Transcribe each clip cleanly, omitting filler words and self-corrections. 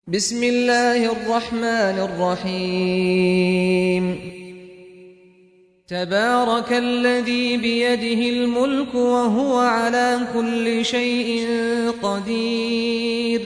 بسم الله الرحمن الرحيم تبارك الذي بيده الملك وهو على كل شيء قدير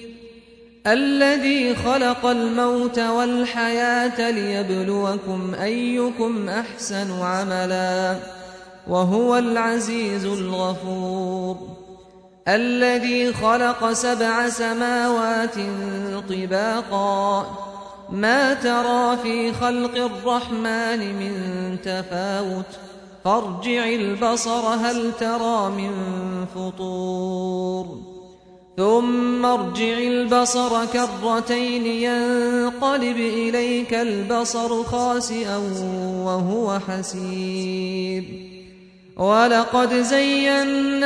الذي خلق الموت والحياة ليبلوكم أيكم أحسن عملا وهو العزيز الغفور الذي خلق 7 سماوات طباقا ما ترى في خلق الرحمن من تفاوت فارجع البصر هل ترى من فطور ثم ارجع البصر كرتين ينقلب إليك البصر خاسئا وهو حسير ولقد زينا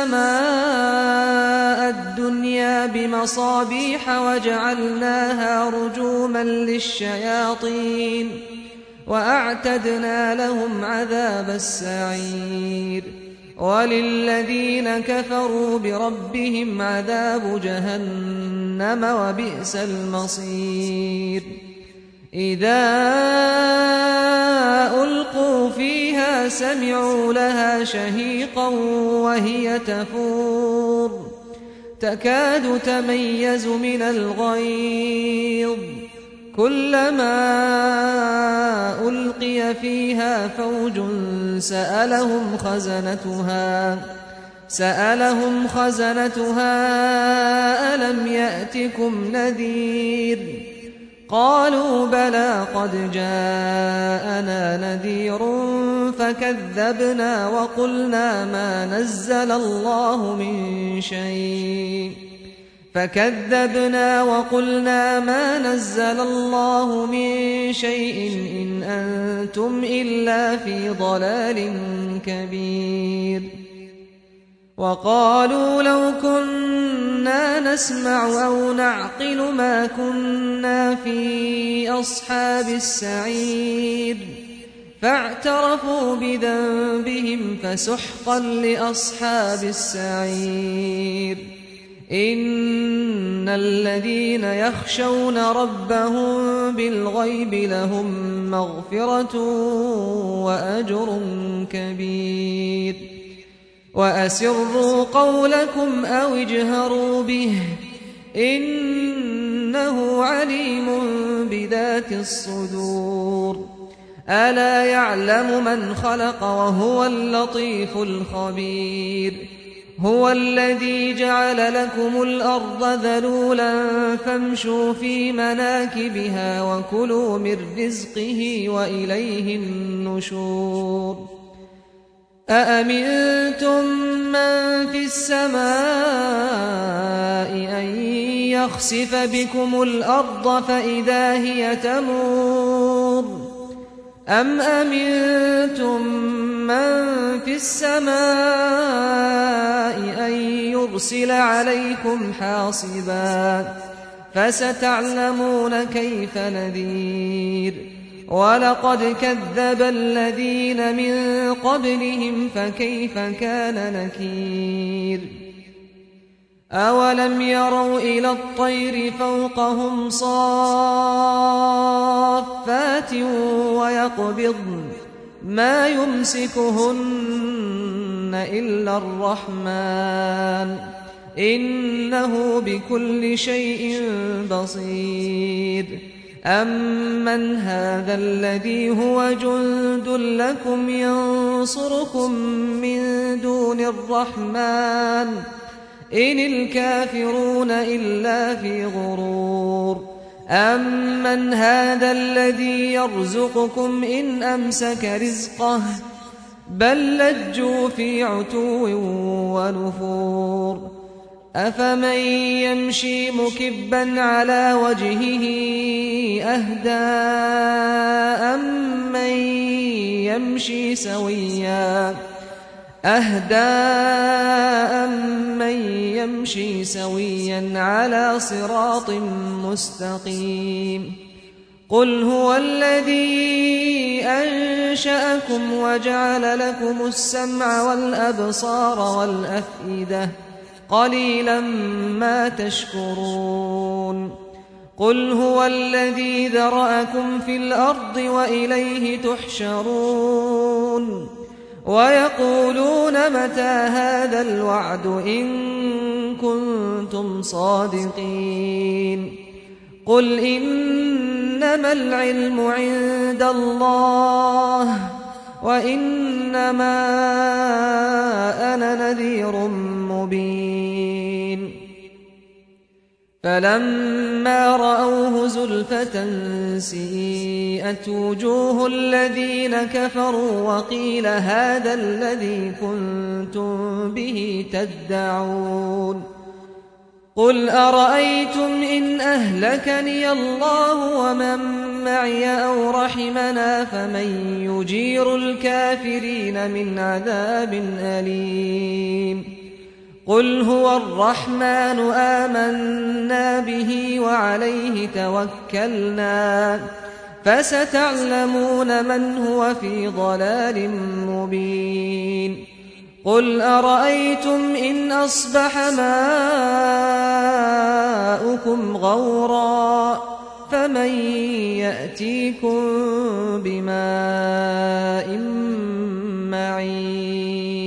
السماء الدنيا بمصابيح وجعلناها رجوما للشياطين وأعتدنا لهم عذاب السعير وللذين كفروا بربهم عذاب جهنم وبئس المصير إذا ألقوا فيها سمعوا لها شهيقا وهي تفور تكاد تميز من الغيظ كلما ألقي فيها فوج سألهم خزنتها ألم يأتكم نذير قالوا بلى قد جاءنا نذير فكذبنا وقلنا ما نزل الله من شيء إن أنتم إلا في ضلال كبير وقالوا لو كنا نسمع أو نعقل ما كنا في أصحاب السعير فاعترفوا بذنبهم فسحقا لأصحاب السعير إن الذين يخشون ربهم بالغيب لهم مغفرة وأجر كبير وأسروا قولكم أو اجهروا به إنه عليم بذات الصدور ألا يعلم من خلق وهو اللطيف الخبير هو الذي جعل لكم الأرض ذلولا فامشوا في مناكبها وكلوا من رزقه وإليه النشور أأمنتم من في السماء أن يخسف بكم الأرض فإذا هي تمور أم أمنتم من في السماء أن يرسل عليكم حاصبا فستعلمون كيف نذير ولقد كذب الذين من قبلهم فكيف كان نكير أولم يروا إلى الطير فوقهم صافات ويقبضن ما يمسكهن إلا الرحمن إنه بكل شيء بصير أمن هذا الذي هو جند لكم ينصركم من دون الرحمن إن الكافرون إلا في غرور أمن هذا الذي يرزقكم إن أمسك رزقه بل لجوا في عتو ونفور أفمن يمشي مكبا على وجهه أهدى أمن يمشي سويا على صراط مستقيم قل هو الذي أنشأكم وجعل لكم السمع والأبصار والأفئدة قليلا ما تشكرون قل هو الذي ذرأكم في الأرض وإليه تحشرون ويقولون متى هذا الوعد إن كنتم صادقين قل إنما العلم عند الله وإنما أنا نذير مبين فلما رأوه زلفة سيئت وجوه الذين كفروا وقيل هذا الذي كنتم به تدعون قل أرأيتم إن أهلكني الله ومن معي أو رحمنا فمن يجير الكافرين من عذاب أليم قل هو الرحمن آمنا به وعليه توكلنا فستعلمون من هو في ضلال مبين قل أرأيتم إن أصبح ماؤكم غورا فمن يأتيكم بماء معين